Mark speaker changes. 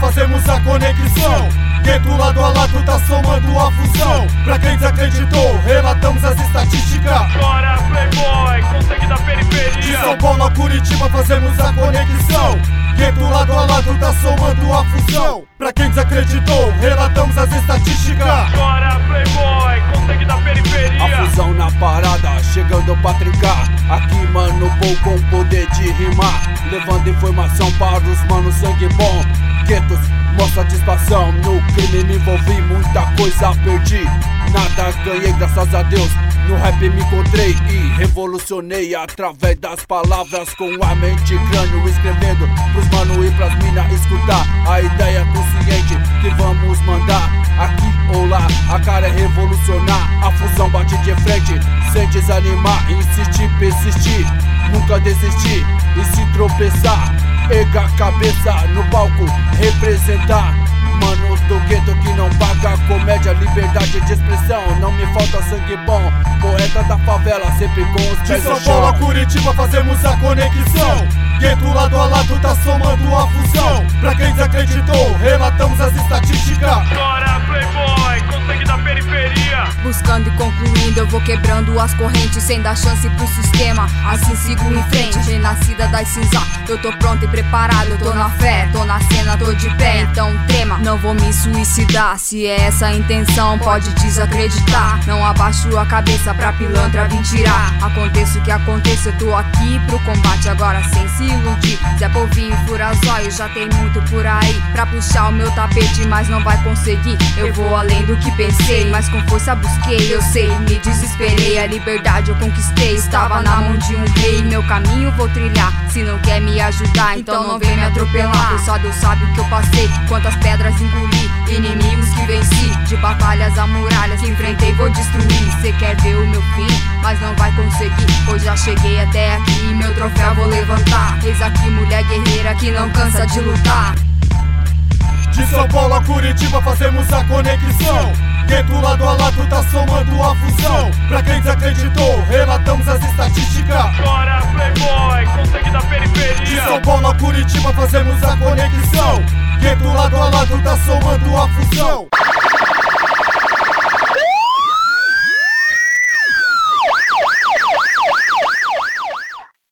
Speaker 1: fazemos a conexão. Gueto lado a lado tá somando a fusão. Pra quem desacreditou, relatamos as estatísticas.
Speaker 2: Bora Playboy, consegue da periferia.
Speaker 1: De São Paulo a Curitiba fazemos a conexão. Gueto lado a lado tá somando a fusão. Pra quem desacreditou, relatamos as estatísticas.
Speaker 2: Bora Playboy, consegue da periferia.
Speaker 3: A fusão na parada, chegando pra trincar. Aqui mano, vou com poder de rimar, levando informação para os manos sangue bom. Guetos, mostra satisfação. No crime me envolvi, muita coisa perdi, nada ganhei, graças a Deus. No rap me encontrei e revolucionei através das palavras, com a mente e crânio, escrevendo pros mano e pras mina escutar a ideia consciente que vamos mandar. Aqui ou lá, a cara é revolucionar. A fusão bate de frente, sem desanimar, insistir, persistir, nunca desistir. E se tropeçar, erga a cabeça no palco, representar. Mano do gueto que não paga comédia, liberdade de expressão, não me falta sangue bom. Poeta da favela, sempre com os pés
Speaker 1: no chão. De São Paulo a Curitiba fazemos a conexão. Gueto lado a lado tá somando a fusão. Pra quem desacreditou, relatamos as estatísticas.
Speaker 2: Bora Playboy, consegue da periferia.
Speaker 4: Buscando e concluindo, eu vou quebrando as correntes, sem dar chance pro sistema. Assim sigo em frente, renascida das cinzas. Eu tô pronto e preparado, eu tô na fé, tô na cena, tô de pé, então trema. Não vou me suicidar, se é essa a intenção, pode desacreditar. Não abaixo a cabeça pra pilantra vir tirar. Aconteça o que aconteça, eu tô aqui pro combate agora sem se iludir. Zé Povinho, fura zóio, já tem muito por aí pra puxar o meu tapete, mas não vai conseguir. Eu vou além do que pensei, mas com força busquei. Eu sei, me desesperei, a liberdade eu conquistei. Estava na mão de um rei, meu caminho vou trilhar. Se não quer me ajudar, então não vem me atropelar. Pois só Deus sabe o que eu passei, quantas pedras engoli, inimigos que venci, de batalhas a muralhas que enfrentei vou destruir. Cê quer ver o meu fim, mas não vai conseguir, pois já cheguei até aqui e meu troféu vou levantar. Eis aqui mulher guerreira que não cansa de lutar.
Speaker 1: De São Paulo a Curitiba fazemos a conexão. Gueto lado a lado tá somando a fusão. Pra quem desacreditou, relatamos as estatísticas.
Speaker 2: Bora Playboy, consegue da periferia.
Speaker 1: De São Paulo a Curitiba fazemos a conexão. Gueto lado a lado tá somando a fusão.